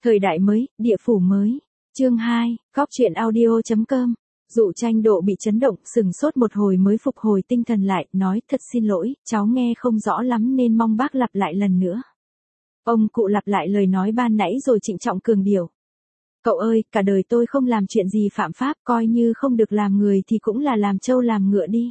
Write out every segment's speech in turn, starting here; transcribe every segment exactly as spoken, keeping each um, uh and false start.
Thời đại mới, địa phủ mới. Chương hai, Cóc truyện audio chấm com. Dụ Tranh Độ bị chấn động, sừng sốt một hồi mới phục hồi tinh thần lại, nói thật xin lỗi, cháu nghe không rõ lắm nên mong bác lặp lại lần nữa. Ông cụ lặp lại lời nói ban nãy rồi trịnh trọng cường điệu. Cậu ơi, cả đời tôi không làm chuyện gì phạm pháp, coi như không được làm người thì cũng là làm trâu làm ngựa đi.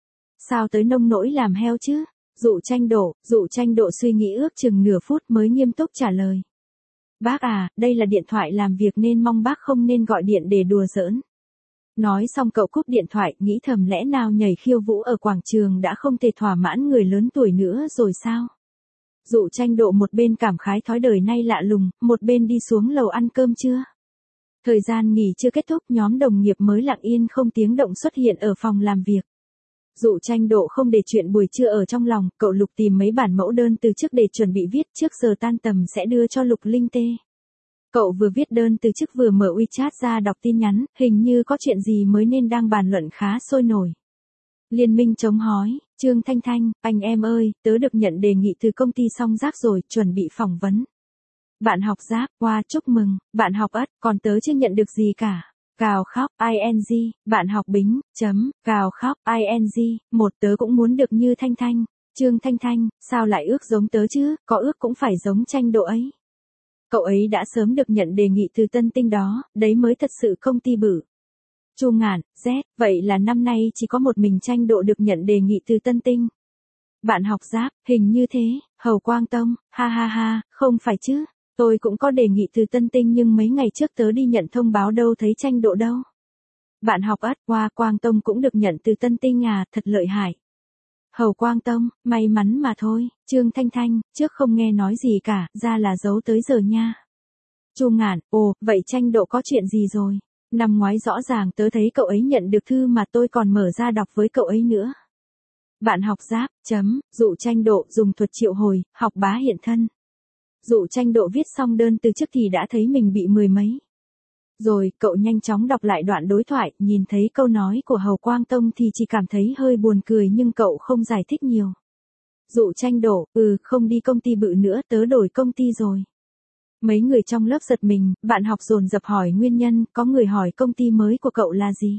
Sao tới nông nỗi làm heo chứ? Dụ Tranh Độ, Dụ Tranh Độ suy nghĩ ước chừng nửa phút mới nghiêm túc trả lời. Bác à, đây là điện thoại làm việc nên mong bác không nên gọi điện để đùa giỡn. Nói xong cậu cúp điện thoại, nghĩ thầm lẽ nào nhảy khiêu vũ ở quảng trường đã không thể thỏa mãn người lớn tuổi nữa rồi sao? Dụ Tranh Độ một bên cảm khái thói đời nay lạ lùng, một bên đi xuống lầu ăn cơm trưa. Thời gian nghỉ chưa kết thúc, nhóm đồng nghiệp mới lặng yên không tiếng động xuất hiện ở phòng làm việc. Dụ Tranh Độ không để chuyện buổi trưa ở trong lòng, cậu lục tìm mấy bản mẫu đơn từ trước để chuẩn bị viết, trước giờ tan tầm sẽ đưa cho Lục Linh Tê. Cậu vừa viết đơn từ chức vừa mở WeChat ra đọc tin nhắn, hình như có chuyện gì mới nên đang bàn luận khá sôi nổi. Liên minh chống hói, Trương Thanh Thanh, anh em ơi, tớ được nhận đề nghị từ công ty Song Giáp rồi, chuẩn bị phỏng vấn. Bạn học Giáp, qua chúc mừng, bạn học Ất, còn tớ chưa nhận được gì cả. Cào khóc, ing, bạn học Bính, chấm, cào khóc, ing, một tớ cũng muốn được như Thanh Thanh. Trương Thanh Thanh, sao lại ước giống tớ chứ, có ước cũng phải giống Tranh Độ ấy. Cậu ấy đã sớm được nhận đề nghị từ Tân Tinh đó, đấy mới thật sự công ty bự. Chu Ngạn, Z, vậy là năm nay chỉ có một mình Tranh Độ được nhận đề nghị từ Tân Tinh. Bạn học Giáp, hình như thế, Hầu Quang Tông, ha ha ha, không phải chứ. Tôi cũng có đề nghị từ Tân Tinh nhưng mấy ngày trước tớ đi nhận thông báo đâu thấy Tranh Độ đâu. Bạn học Ất, qua Quang Tông cũng được nhận từ Tân Tinh à, thật lợi hại. Hầu Quang Tông, may mắn mà thôi. Trương Thanh Thanh, trước không nghe nói gì cả, ra là giấu tới giờ nha. Chu Ngạn, ồ, vậy Tranh Độ có chuyện gì rồi? Năm ngoái rõ ràng tớ thấy cậu ấy nhận được thư mà tôi còn mở ra đọc với cậu ấy nữa. Bạn học Giáp, chấm, Dụ Tranh Độ dùng thuật triệu hồi, học bá hiện thân. Dụ Tranh Độ viết xong đơn từ chức thì đã thấy mình bị mười mấy. Rồi, cậu nhanh chóng đọc lại đoạn đối thoại, nhìn thấy câu nói của Hầu Quang Tông thì chỉ cảm thấy hơi buồn cười nhưng cậu không giải thích nhiều. Dụ Tranh Độ, ừ, không đi công ty bự nữa, tớ đổi công ty rồi. Mấy người trong lớp giật mình, bạn học dồn dập hỏi nguyên nhân, có người hỏi công ty mới của cậu là gì.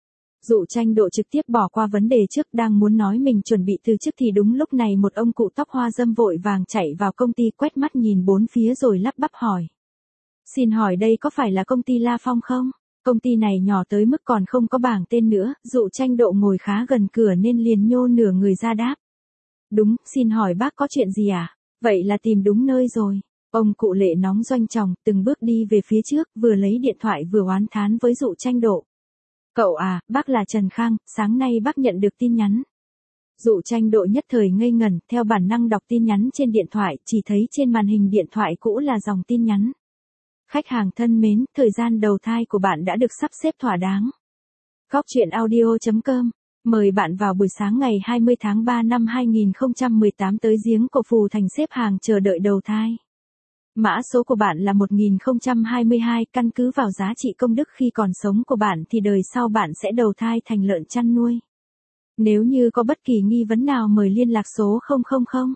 Dụ Tranh Độ trực tiếp bỏ qua vấn đề trước, đang muốn nói mình chuẩn bị từ chức thì đúng lúc này một ông cụ tóc hoa râm vội vàng chạy vào công ty quét mắt nhìn bốn phía rồi lắp bắp hỏi. Xin hỏi đây có phải là công ty La Phong không? Công ty này nhỏ tới mức còn không có bảng tên nữa, Dụ Tranh Độ ngồi khá gần cửa nên liền nhô nửa người ra đáp. Đúng, xin hỏi bác có chuyện gì à? Vậy là tìm đúng nơi rồi. Ông cụ lệ nóng doanh tròng, từng bước đi về phía trước, vừa lấy điện thoại vừa oán thán với Dụ Tranh Độ. Cậu à, bác là Trần Khang, sáng nay bác nhận được tin nhắn. Dụ Tranh Độ nhất thời ngây ngẩn, theo bản năng đọc tin nhắn trên điện thoại, chỉ thấy trên màn hình điện thoại cũ là dòng tin nhắn. Khách hàng thân mến, thời gian đầu thai của bạn đã được sắp xếp thỏa đáng. Cóc truyện audio chấm com, mời bạn vào buổi sáng ngày hai mươi tháng ba năm hai nghìn không trăm mười tám tới giếng cổ Phù Thành xếp hàng chờ đợi đầu thai. Mã số của bạn là một nghìn không trăm hai mươi hai, căn cứ vào giá trị công đức khi còn sống của bạn thì đời sau bạn sẽ đầu thai thành lợn chăn nuôi. Nếu như có bất kỳ nghi vấn nào mời liên lạc số không không không.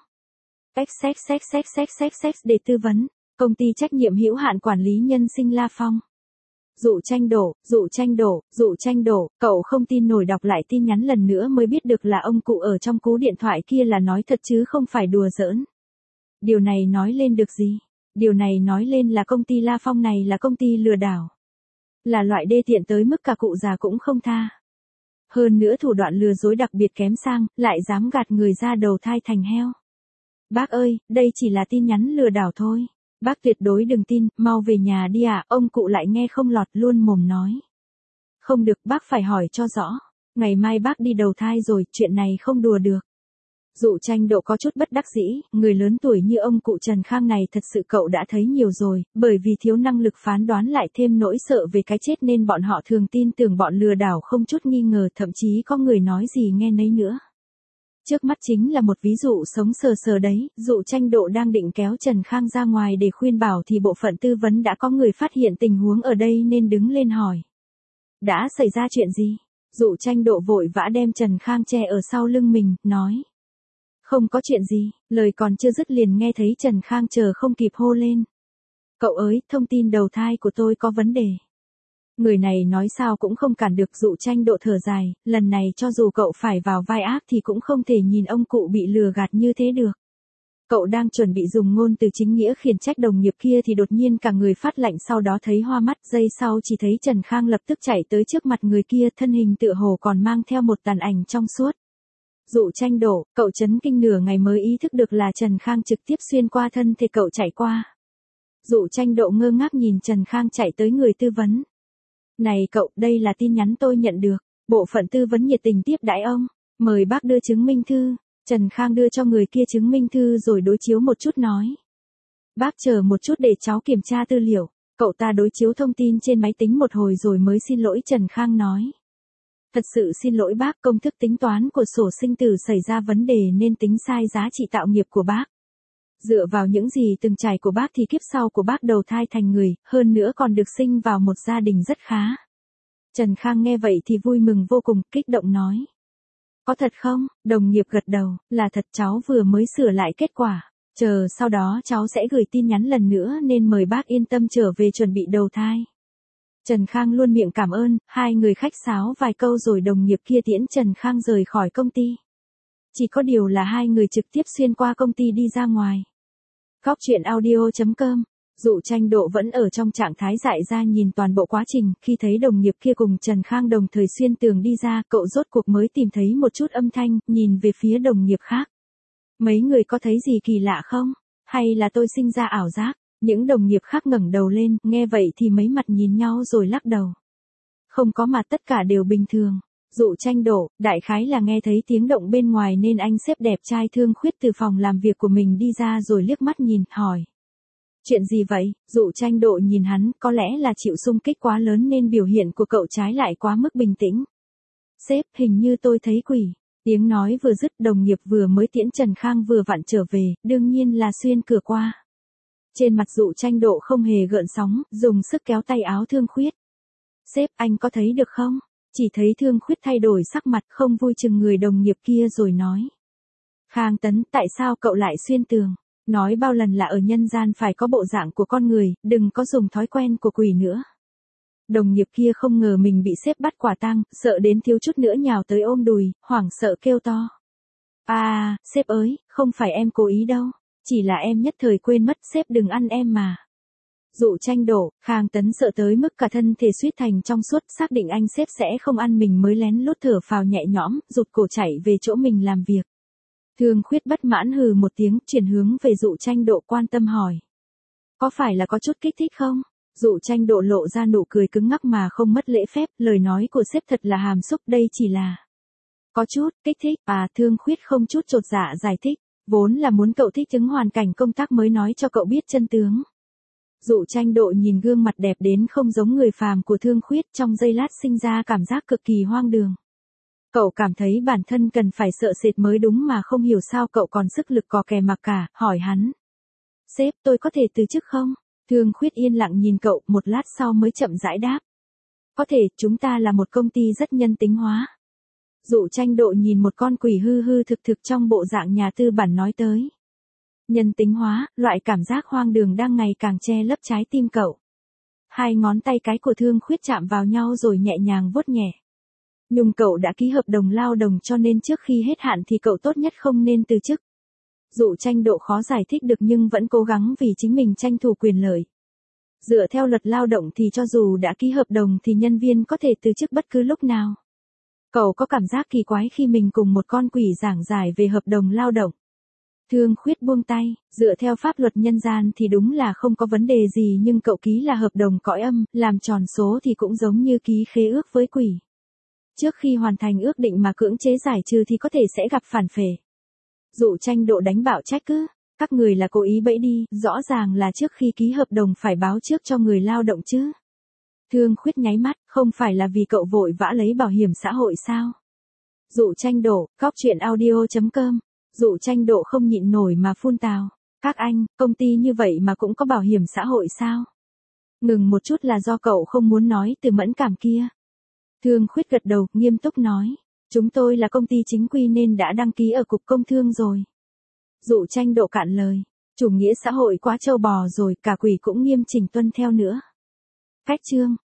xxxxxxx để tư vấn. Công ty trách nhiệm hữu hạn quản lý nhân sinh La Phong. Dụ Tranh Độ, Dụ Tranh Độ, Dụ Tranh Độ, cậu không tin nổi đọc lại tin nhắn lần nữa mới biết được là ông cụ ở trong cú điện thoại kia là nói thật chứ không phải đùa giỡn. Điều này nói lên được gì? Điều này nói lên là công ty La Phong này là công ty lừa đảo. Là loại đê tiện tới mức cả cụ già cũng không tha. Hơn nữa thủ đoạn lừa dối đặc biệt kém sang, lại dám gạt người ra đầu thai thành heo. Bác ơi, đây chỉ là tin nhắn lừa đảo thôi. Bác tuyệt đối đừng tin, mau về nhà đi ạ, à, ông cụ lại nghe không lọt luôn mồm nói. Không được, bác phải hỏi cho rõ. Ngày mai bác đi đầu thai rồi, chuyện này không đùa được. Dụ Tranh Độ có chút bất đắc dĩ, người lớn tuổi như ông cụ Trần Khang này thật sự cậu đã thấy nhiều rồi, bởi vì thiếu năng lực phán đoán lại thêm nỗi sợ về cái chết nên bọn họ thường tin tưởng bọn lừa đảo không chút nghi ngờ, thậm chí có người nói gì nghe nấy nữa. Trước mắt chính là một ví dụ sống sờ sờ đấy, Dụ Tranh Độ đang định kéo Trần Khang ra ngoài để khuyên bảo thì bộ phận tư vấn đã có người phát hiện tình huống ở đây nên đứng lên hỏi. Đã xảy ra chuyện gì? Dụ Tranh Độ vội vã đem Trần Khang che ở sau lưng mình, nói. Không có chuyện gì, lời còn chưa dứt liền nghe thấy Trần Khang chờ không kịp hô lên. Cậu ơi, thông tin đầu thai của tôi có vấn đề. Người này nói sao cũng không cản được Dụ Tranh Độ thở dài, lần này cho dù cậu phải vào vai ác thì cũng không thể nhìn ông cụ bị lừa gạt như thế được. Cậu đang chuẩn bị dùng ngôn từ chính nghĩa khiển trách đồng nghiệp kia thì đột nhiên cả người phát lạnh, sau đó thấy hoa mắt, giây sau chỉ thấy Trần Khang lập tức chạy tới trước mặt người kia, thân hình tựa hồ còn mang theo một tàn ảnh trong suốt. Dụ Tranh Độ, cậu chấn kinh nửa ngày mới ý thức được là Trần Khang trực tiếp xuyên qua thân thể cậu chạy qua. Dụ Tranh Độ ngơ ngác nhìn Trần Khang chạy tới người tư vấn. Này cậu, đây là tin nhắn tôi nhận được. Bộ phận tư vấn nhiệt tình tiếp đãi ông. Mời bác đưa chứng minh thư. Trần Khang đưa cho người kia chứng minh thư rồi đối chiếu một chút nói. Bác chờ một chút để cháu kiểm tra tư liệu. Cậu ta đối chiếu thông tin trên máy tính một hồi rồi mới xin lỗi. Trần Khang nói. Thật sự xin lỗi bác, công thức tính toán của sổ sinh tử xảy ra vấn đề nên tính sai giá trị tạo nghiệp của bác. Dựa vào những gì từng trải của bác thì kiếp sau của bác đầu thai thành người, hơn nữa còn được sinh vào một gia đình rất khá. Trần Khang nghe vậy thì vui mừng vô cùng, kích động nói. Có thật không? Đồng nghiệp gật đầu, là thật, cháu vừa mới sửa lại kết quả. Chờ sau đó cháu sẽ gửi tin nhắn lần nữa nên mời bác yên tâm trở về chuẩn bị đầu thai. Trần Khang luôn miệng cảm ơn, hai người khách sáo vài câu rồi đồng nghiệp kia tiễn Trần Khang rời khỏi công ty. Chỉ có điều là hai người trực tiếp xuyên qua công ty đi ra ngoài. Góc truyện audio chấm com. Dụ Tranh Độ vẫn ở trong trạng thái dại ra nhìn toàn bộ quá trình, khi thấy đồng nghiệp kia cùng Trần Khang đồng thời xuyên tường đi ra, cậu rốt cuộc mới tìm thấy một chút âm thanh, nhìn về phía đồng nghiệp khác. Mấy người có thấy gì kỳ lạ không? Hay là tôi sinh ra ảo giác? Những đồng nghiệp khác ngẩng đầu lên, nghe vậy thì mấy mặt nhìn nhau rồi lắc đầu. Không có, mà tất cả đều bình thường. Dụ Tranh Độ, đại khái là nghe thấy tiếng động bên ngoài nên anh xếp đẹp trai Thương Khuyết từ phòng làm việc của mình đi ra rồi liếc mắt nhìn, hỏi. Chuyện gì vậy? Dụ Tranh Độ nhìn hắn, có lẽ là chịu xung kích quá lớn nên biểu hiện của cậu trái lại quá mức bình tĩnh. Sếp, hình như tôi thấy quỷ. Tiếng nói vừa dứt, đồng nghiệp vừa mới tiễn Trần Khang vừa vặn trở về, đương nhiên là xuyên cửa qua. Trên mặt Dụ Tranh Độ không hề gợn sóng, dùng sức kéo tay áo Thương Khuyết. Sếp, anh có thấy được không? Chỉ thấy Thương Khuyết thay đổi sắc mặt, không vui chừng người đồng nghiệp kia rồi nói. Khang Tấn, tại sao cậu lại xuyên tường? Nói bao lần là ở nhân gian phải có bộ dạng của con người, đừng có dùng thói quen của quỷ nữa. Đồng nghiệp kia không ngờ mình bị sếp bắt quả tang, sợ đến thiếu chút nữa nhào tới ôm đùi, hoảng sợ kêu to. À, sếp ơi, không phải em cố ý đâu, chỉ là em nhất thời quên mất, sếp đừng ăn em mà. Dụ Tranh Độ, Khang Tấn sợ tới mức cả thân thể suýt thành trong suốt, xác định anh sếp sẽ không ăn mình mới lén lút thở phào nhẹ nhõm, rụt cổ chạy về chỗ mình làm việc. Thương Khuyết bất mãn hừ một tiếng, chuyển hướng về Dụ Tranh Độ quan tâm hỏi. Có phải là có chút kích thích không? Dụ Tranh Độ lộ ra nụ cười cứng ngắc mà không mất lễ phép, lời nói của sếp thật là hàm xúc, đây chỉ là có chút kích thích. À, Thương Khuyết không chút chột dạ giải thích, vốn là muốn cậu thích ứng hoàn cảnh công tác mới nói cho cậu biết chân tướng. Dụ Tranh Độ nhìn gương mặt đẹp đến không giống người phàm của Thương Khuyết, trong giây lát sinh ra cảm giác cực kỳ hoang đường. Cậu cảm thấy bản thân cần phải sợ sệt mới đúng mà không hiểu sao cậu còn sức lực cò kè mặc cả, hỏi hắn. Sếp, tôi có thể từ chức không? Thương Khuyết yên lặng nhìn cậu, một lát sau mới chậm rãi đáp. Có thể, chúng ta là một công ty rất nhân tính hóa. Dụ Tranh Độ nhìn một con quỷ hư hư thực thực trong bộ dạng nhà tư bản nói tới. Nhân tính hóa, loại cảm giác hoang đường đang ngày càng che lấp trái tim cậu. Hai ngón tay cái của Thương Khuyết chạm vào nhau rồi nhẹ nhàng vuốt nhẹ. Nhưng cậu đã ký hợp đồng lao động cho nên trước khi hết hạn thì cậu tốt nhất không nên từ chức. Dụ Tranh Độ khó giải thích được nhưng vẫn cố gắng vì chính mình tranh thủ quyền lợi. Dựa theo luật lao động thì cho dù đã ký hợp đồng thì nhân viên có thể từ chức bất cứ lúc nào. Cậu có cảm giác kỳ quái khi mình cùng một con quỷ giảng giải về hợp đồng lao động. Thương Khuyết buông tay, dựa theo pháp luật nhân gian thì đúng là không có vấn đề gì nhưng cậu ký là hợp đồng cõi âm, làm tròn số thì cũng giống như ký khế ước với quỷ. Trước khi hoàn thành ước định mà cưỡng chế giải trừ thì có thể sẽ gặp phản phệ. Dụ Tranh Độ đánh bạo trách cứ, các người là cố ý bẫy đi, rõ ràng là trước khi ký hợp đồng phải báo trước cho người lao động chứ. Thương Khuyết nháy mắt, không phải là vì cậu vội vã lấy bảo hiểm xã hội sao? Dụ Tranh Độ, góc truyện audio chấm com. Dụ Tranh Độ không nhịn nổi mà phun tào. Các anh, công ty như vậy mà cũng có bảo hiểm xã hội sao? Ngừng một chút là do cậu không muốn nói từ mẫn cảm kia. Thương Khuyết gật đầu, nghiêm túc nói. Chúng tôi là công ty chính quy nên đã đăng ký ở Cục Công Thương rồi. Dụ Tranh Độ cạn lời. Chủ nghĩa xã hội quá trâu bò rồi, cả quỷ cũng nghiêm chỉnh tuân theo nữa. Cách chương